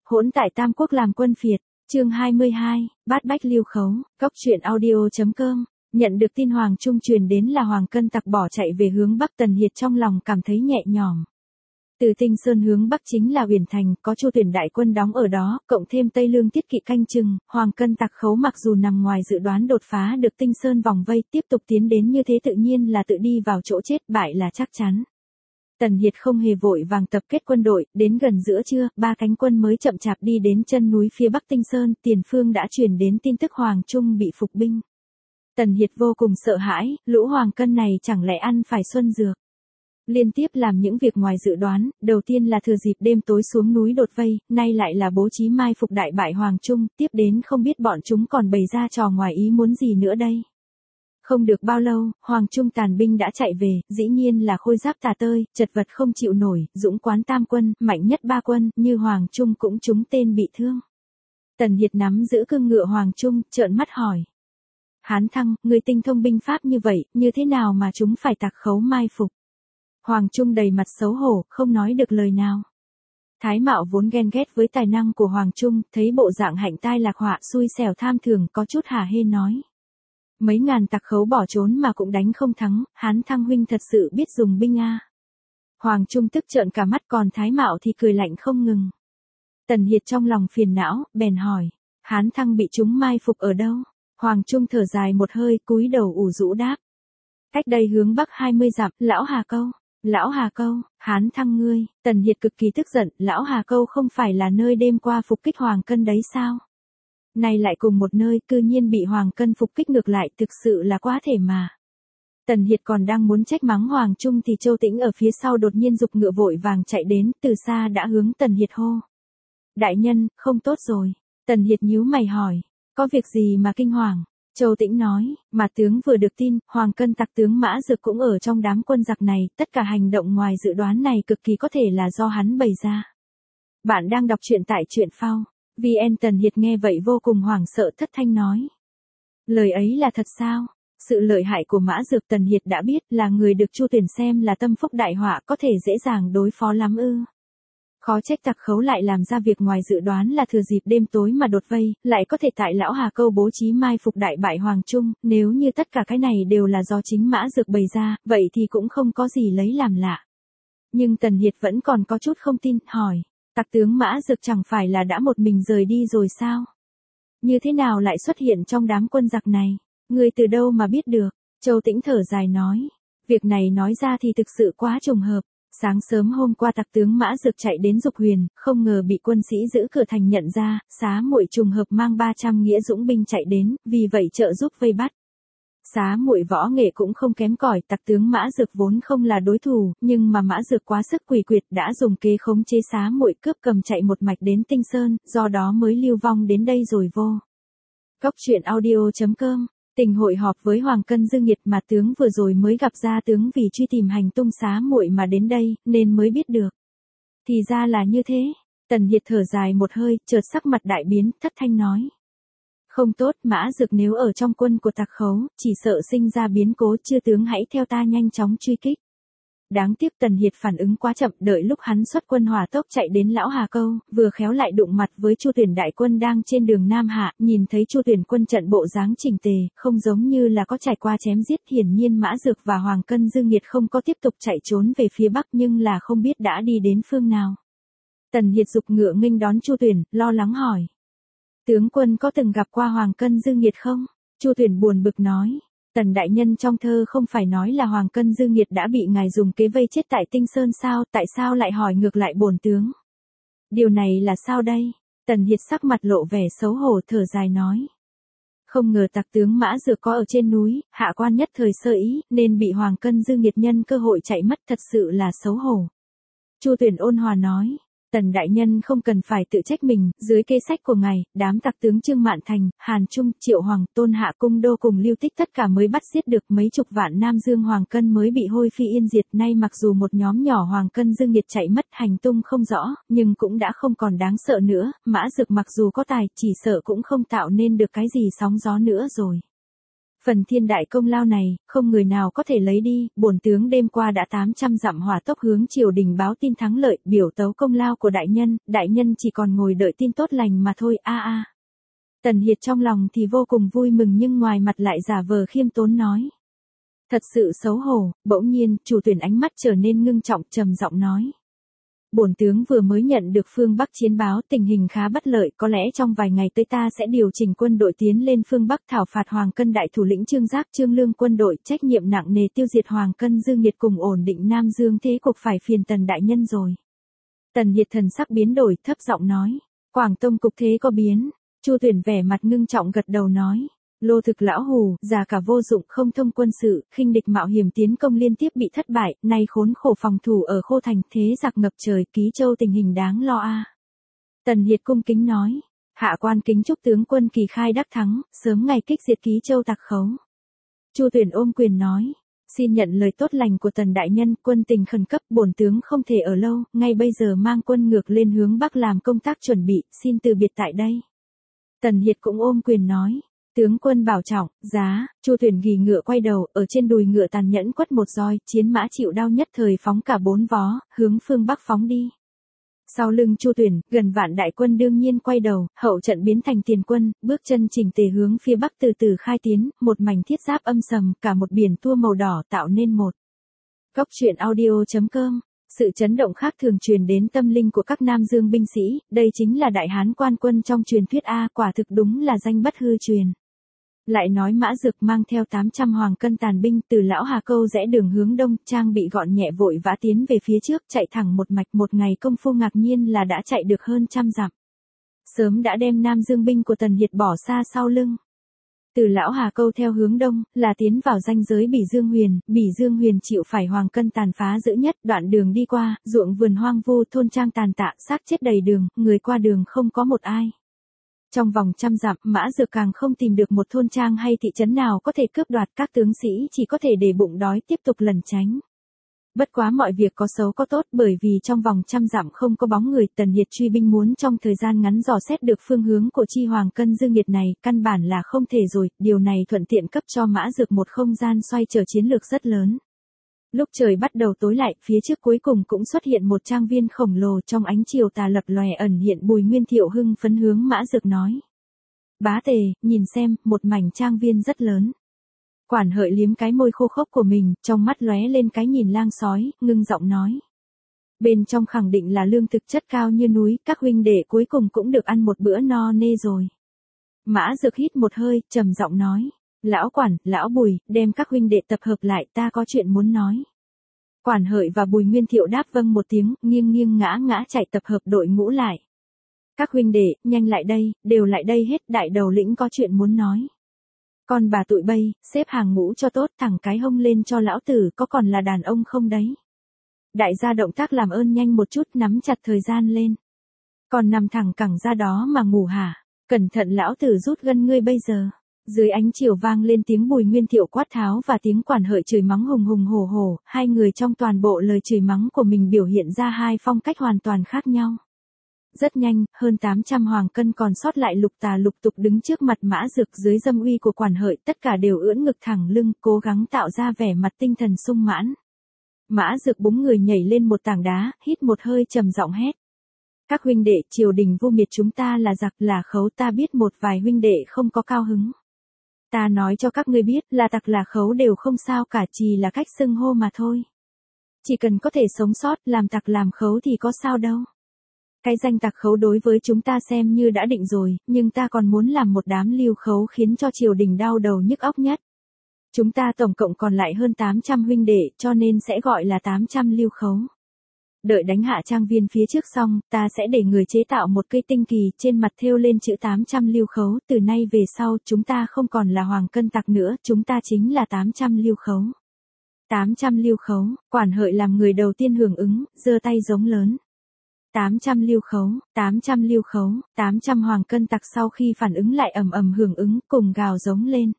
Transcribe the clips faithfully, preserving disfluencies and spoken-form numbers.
Hỗn tại Tam Quốc làm quân phiệt, chương hai mươi hai, Bát Bách Lưu Khấu, Cốc truyện audio.com. Nhận được tin Hoàng Trung truyền đến là Hoàng Cân tặc bỏ chạy về hướng Bắc, Tần Hiệt trong lòng cảm thấy nhẹ nhõm. Từ Tinh Sơn hướng Bắc chính là Uyển Thành, có Chu Tuyển đại quân đóng ở đó, cộng thêm Tây Lương Tiết Kỵ canh chừng, Hoàng Cân tặc khấu mặc dù nằm ngoài dự đoán đột phá được Tinh Sơn vòng vây, tiếp tục tiến đến như thế tự nhiên là tự đi vào chỗ chết, bại là chắc chắn. Tần Hiệt không hề vội vàng tập kết quân đội, đến gần giữa trưa, ba cánh quân mới chậm chạp đi đến chân núi phía Bắc Tinh Sơn, tiền phương đã truyền đến tin tức Hoàng Trung bị phục binh. Tần Hiệt vô cùng sợ hãi, lũ Hoàng Cân này chẳng lẽ ăn phải xuân dược. Liên tiếp làm những việc ngoài dự đoán, đầu tiên là thừa dịp đêm tối xuống núi đột vây, nay lại là bố trí mai phục đại bại Hoàng Trung, tiếp đến không biết bọn chúng còn bày ra trò ngoài ý muốn gì nữa đây. Không được bao lâu, Hoàng Trung tàn binh đã chạy về, dĩ nhiên là khôi giáp tà tơi, chật vật không chịu nổi, dũng quán tam quân, mạnh nhất ba quân, như Hoàng Trung cũng trúng tên bị thương. Tần Hiệt nắm giữ cương ngựa Hoàng Trung, trợn mắt hỏi. Hán Thăng, người tinh thông binh pháp như vậy, như thế nào mà chúng phải tặc khấu mai phục? Hoàng Trung đầy mặt xấu hổ, không nói được lời nào. Thái Mạo vốn ghen ghét với tài năng của Hoàng Trung, thấy bộ dạng hạnh tai lạc họa xui xẻo tham thường, có chút hả hê nói. Mấy ngàn tặc khấu bỏ trốn mà cũng đánh không thắng, Hán Thăng huynh thật sự biết dùng binh a. Hoàng Trung tức trợn cả mắt, còn Thái Mạo thì cười lạnh không ngừng. Tần Hiệt trong lòng phiền não, bèn hỏi, Hán Thăng bị chúng mai phục ở đâu? Hoàng Trung thở dài một hơi, cúi đầu ủ rũ đáp. Cách đây hướng Bắc hai mươi dặm, Lão Hà Câu. Lão Hà Câu, Hán Thăng ngươi, Tần Hiệt cực kỳ tức giận, Lão Hà Câu không phải là nơi đêm qua phục kích Hoàng Cân đấy sao? Này lại cùng một nơi, cư nhiên bị Hoàng Cân phục kích ngược lại, thực sự là quá thể mà. Tần Hiệt còn đang muốn trách mắng Hoàng Trung thì Châu Tĩnh ở phía sau đột nhiên giục ngựa vội vàng chạy đến, từ xa đã hướng Tần Hiệt hô. Đại nhân, không tốt rồi. Tần Hiệt nhíu mày hỏi, có việc gì mà kinh hoàng? Châu Tĩnh nói, mà tướng vừa được tin, Hoàng Cân tặc tướng Mã Dược cũng ở trong đám quân giặc này, tất cả hành động ngoài dự đoán này cực kỳ có thể là do hắn bày ra. Bạn đang đọc truyện tại truyện phao. vê en. Tần Hiệt nghe vậy vô cùng hoảng sợ, thất thanh nói. Lời ấy là thật sao? Sự lợi hại của Mã Dược Tần Hiệt đã biết, là người được Chu Tuyển xem là tâm phúc đại họa, có thể dễ dàng đối phó lắm ư. Khó trách tặc khấu lại làm ra việc ngoài dự đoán, là thừa dịp đêm tối mà đột vây, lại có thể tại Lão Hà Câu bố trí mai phục đại bại Hoàng Trung, nếu như tất cả cái này đều là do chính Mã Dược bày ra, vậy thì cũng không có gì lấy làm lạ. Nhưng Tần Hiệt vẫn còn có chút không tin, hỏi, tặc tướng Mã Dược chẳng phải là đã một mình rời đi rồi sao? Như thế nào lại xuất hiện trong đám quân giặc này? Người từ đâu mà biết được? Châu Tĩnh thở dài nói, việc này nói ra thì thực sự quá trùng hợp. Sáng sớm hôm qua tặc tướng Mã Dược chạy đến Dục Huyền, không ngờ bị quân sĩ giữ cửa thành nhận ra, Xá Muội trùng hợp mang ba trăm nghĩa dũng binh chạy đến, vì vậy trợ giúp vây bắt. Xá Muội võ nghệ cũng không kém cỏi, tặc tướng Mã Dược vốn không là đối thủ, nhưng mà Mã Dược quá sức quỷ quyệt đã dùng kế khống chế Xá Muội cướp cầm chạy một mạch đến Tinh Sơn, do đó mới lưu vong đến đây rồi vô. Cốc truyện audio.com. Tình hội họp với Hoàng Cân Dương Nghiệt mà tướng vừa rồi mới gặp ra tướng vì truy tìm hành tung Xá Muội mà đến đây, nên mới biết được. Thì ra là như thế. Tần Hiệt thở dài một hơi, chợt sắc mặt đại biến, thất thanh nói. Không tốt, Mã Dược nếu ở trong quân của tặc khấu, chỉ sợ sinh ra biến cố, chư tướng hãy theo ta nhanh chóng truy kích. Đáng tiếc Tần Hiệt phản ứng quá chậm, đợi lúc hắn xuất quân hỏa tốc chạy đến Lão Hà Câu, vừa khéo lại đụng mặt với Chu Tuyển đại quân đang trên đường Nam Hạ, nhìn thấy Chu Tuyển quân trận bộ dáng chỉnh tề, không giống như là có trải qua chém giết, hiển nhiên Mã Dược và Hoàng Cân Dương Nghiệt không có tiếp tục chạy trốn về phía Bắc nhưng là không biết đã đi đến phương nào. Tần Hiệt giục ngựa nghênh đón Chu Tuyển, lo lắng hỏi. Tướng quân có từng gặp qua Hoàng Cân Dương Nghiệt không? Chu Tuyển buồn bực nói. Tần đại nhân trong thơ không phải nói là Hoàng Cân Dương Nghiệt đã bị ngài dùng kế vây chết tại Tinh Sơn sao, tại sao lại hỏi ngược lại bổn tướng? Điều này là sao đây? Tần Hiệt sắc mặt lộ vẻ xấu hổ, thở dài nói. Không ngờ tặc tướng Mã Dược có ở trên núi, hạ quan nhất thời sơ ý, nên bị Hoàng Cân Dương Nghiệt nhân cơ hội chạy mất, thật sự là xấu hổ. Chu Tuyển ôn hòa nói. Tần đại nhân không cần phải tự trách mình, dưới kế sách của ngài, đám tặc tướng Trương Mạn Thành, Hàn Trung, Triệu Hoàng, Tôn Hạ Cung Đô cùng Lưu Tích tất cả mới bắt giết được mấy chục vạn Nam Dương Hoàng Cân mới bị hôi phi yên diệt, nay mặc dù một nhóm nhỏ Hoàng Cân Dương Nghiệt chạy mất hành tung không rõ, nhưng cũng đã không còn đáng sợ nữa, Mã Dược mặc dù có tài, chỉ sợ cũng không tạo nên được cái gì sóng gió nữa rồi. Phần thiên đại công lao này, không người nào có thể lấy đi, bổn tướng đêm qua đã tám trăm dặm hỏa tốc hướng triều đình báo tin thắng lợi, biểu tấu công lao của đại nhân, đại nhân chỉ còn ngồi đợi tin tốt lành mà thôi, a a. Tần Hiệt trong lòng thì vô cùng vui mừng nhưng ngoài mặt lại giả vờ khiêm tốn nói. Thật sự xấu hổ, bỗng nhiên, chủ tuyển ánh mắt trở nên ngưng trọng, trầm giọng nói. Bổn tướng vừa mới nhận được phương Bắc chiến báo tình hình khá bất lợi, có lẽ trong vài ngày tới ta sẽ điều chỉnh quân đội tiến lên phương Bắc thảo phạt Hoàng Cân đại thủ lĩnh Trương Giác Trương Lương quân đội, trách nhiệm nặng nề tiêu diệt Hoàng Cân Dương Nghiệt cùng ổn định Nam Dương thế cục phải phiền Tần đại nhân rồi. Tần Hiệt thần sắc biến đổi, thấp giọng nói, Quảng Tông cục thế có biến. Chu Tuyển vẻ mặt ngưng trọng gật đầu nói. Lô thực lão hù, già cả vô dụng không thông quân sự, khinh địch mạo hiểm tiến công liên tiếp bị thất bại, nay khốn khổ phòng thủ ở Khô Thành, thế giặc ngập trời, Ký Châu tình hình đáng lo a. Tần Hiệt cung kính nói, hạ quan kính chúc tướng quân kỳ khai đắc thắng, sớm ngày kích diệt Ký Châu tặc khấu. Chu Tuyển ôm quyền nói, xin nhận lời tốt lành của Tần đại nhân, quân tình khẩn cấp, bổn tướng không thể ở lâu, ngay bây giờ mang quân ngược lên hướng Bắc làm công tác chuẩn bị, xin từ biệt tại đây. Tần Hiệt cũng ôm quyền nói. Tướng quân bảo trọng, giá, Chu Tuyển ghi ngựa quay đầu, ở trên đùi ngựa tàn nhẫn quất một roi, chiến mã chịu đau nhất thời phóng cả bốn vó, hướng phương Bắc phóng đi. Sau lưng Chu Tuyển, gần vạn đại quân đương nhiên quay đầu, hậu trận biến thành tiền quân, bước chân chỉnh tề hướng phía Bắc từ từ khai tiến, một mảnh thiết giáp âm sầm, cả một biển tua màu đỏ tạo nên một. Góc truyện audio chấm com. Sự chấn động khác thường truyền đến tâm linh của các Nam Dương binh sĩ, đây chính là đại hán quan quân trong truyền thuyết A, quả thực đúng là danh bất hư truyền. Lại nói Mã Dược mang theo tám trăm Hoàng Cân tàn binh từ Lão Hà Câu rẽ đường hướng đông, trang bị gọn nhẹ vội vã tiến về phía trước, chạy thẳng một mạch, một ngày công phu ngạc nhiên là đã chạy được hơn trăm dặm. Sớm đã đem Nam Dương binh của Tần Hiệt bỏ xa sau lưng. Từ Lão Hà Câu theo hướng đông, là tiến vào ranh giới Bỉ Dương Huyền, Bỉ Dương Huyền chịu phải Hoàng Cân tàn phá dữ nhất, đoạn đường đi qua, ruộng vườn hoang vu, thôn trang tàn tạ, xác chết đầy đường, người qua đường không có một ai. Trong vòng trăm dặm, Mã Dược càng không tìm được một thôn trang hay thị trấn nào có thể cướp đoạt, các tướng sĩ chỉ có thể để bụng đói tiếp tục lẩn tránh. Bất quá mọi việc có xấu có tốt, bởi vì trong vòng trăm dặm không có bóng người, Tần Hiệt truy binh muốn trong thời gian ngắn dò xét được phương hướng của chi Hoàng Cân Dương Nghiệt này, căn bản là không thể rồi, điều này thuận tiện cấp cho Mã Dược một không gian xoay trở chiến lược rất lớn. Lúc trời bắt đầu tối lại, phía trước cuối cùng cũng xuất hiện một trang viên khổng lồ, trong ánh chiều tà lập lòe ẩn hiện Bùi Nguyên Thiệu hưng phấn hướng Mã Dược nói. Bá tề, nhìn xem, một mảnh trang viên rất lớn. Quản Hợi liếm cái môi khô khốc của mình, trong mắt lóe lên cái nhìn lang sói, ngưng giọng nói. Bên trong khẳng định là lương thực chất cao như núi, các huynh đệ cuối cùng cũng được ăn một bữa no nê rồi. Mã Dược hít một hơi, trầm giọng nói. Lão Quản, Lão Bùi, đem các huynh đệ tập hợp lại, ta có chuyện muốn nói. Quản Hợi và Bùi Nguyên Thiệu đáp vâng một tiếng, nghiêng nghiêng ngã ngã chạy tập hợp đội ngũ lại. Các huynh đệ, nhanh lại đây, đều lại đây hết, đại đầu lĩnh có chuyện muốn nói. Còn bà tụi bay, xếp hàng ngũ cho tốt, thẳng cái hông lên cho lão tử, có còn là đàn ông không đấy? Đại gia động tác làm ơn nhanh một chút, nắm chặt thời gian lên. Còn nằm thẳng cẳng ra đó mà ngủ hả? Cẩn thận lão tử rút gân ngươi bây giờ. Dưới ánh chiều vang lên tiếng Bùi Nguyên Thiệu quát tháo và tiếng Quản Hợi chửi mắng hùng hùng hổ hổ, hai người trong toàn bộ lời chửi mắng của mình biểu hiện ra hai phong cách hoàn toàn khác nhau. Rất nhanh, hơn tám trăm Hoàng Cân còn sót lại lục tà lục tục đứng trước mặt Mã Dược dưới dâm uy của Quản Hợi, tất cả đều ưỡn ngực thẳng lưng, cố gắng tạo ra vẻ mặt tinh thần sung mãn. Mã Dược búng người nhảy lên một tảng đá, hít một hơi trầm giọng hét. Các huynh đệ, triều đình vu miệt chúng ta là giặc là khấu, ta biết một vài huynh đệ không có cao hứng. Ta nói cho các ngươi biết, là tặc là khấu đều không sao cả, chỉ là cách xưng hô mà thôi. Chỉ cần có thể sống sót, làm tặc làm khấu thì có sao đâu. Cái danh tặc khấu đối với chúng ta xem như đã định rồi, nhưng ta còn muốn làm một đám lưu khấu khiến cho triều đình đau đầu nhức óc nhất. Chúng ta tổng cộng còn lại hơn tám trăm huynh đệ, cho nên sẽ gọi là tám trăm lưu khấu. Đợi đánh hạ trang viên phía trước xong, ta sẽ để người chế tạo một cây tinh kỳ, trên mặt thêu lên chữ tám trăm lưu khấu, từ nay về sau, chúng ta không còn là Hoàng Cân tặc nữa, chúng ta chính là tám trăm lưu khấu. tám trăm lưu khấu, Quản Hợi làm người đầu tiên hưởng ứng, giơ tay giống lớn. tám trăm lưu khấu, tám trăm lưu khấu, tám trăm Hoàng Cân tặc sau khi phản ứng lại ầm ầm hưởng ứng, cùng gào giống lên.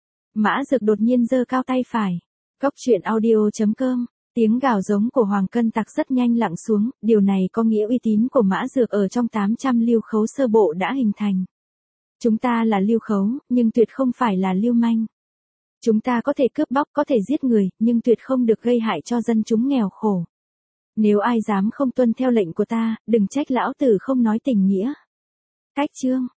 Mã Dược đột nhiên giơ cao tay phải. Góc truyện audio chấm com. Tiếng gào giống của Hoàng Cân tặc rất nhanh lặng xuống, điều này có nghĩa uy tín của Mã Dược ở trong tám trăm lưu khấu sơ bộ đã hình thành. Chúng ta là lưu khấu, nhưng tuyệt không phải là lưu manh. Chúng ta có thể cướp bóc, có thể giết người, nhưng tuyệt không được gây hại cho dân chúng nghèo khổ. Nếu ai dám không tuân theo lệnh của ta, đừng trách lão tử không nói tình nghĩa. Cách chương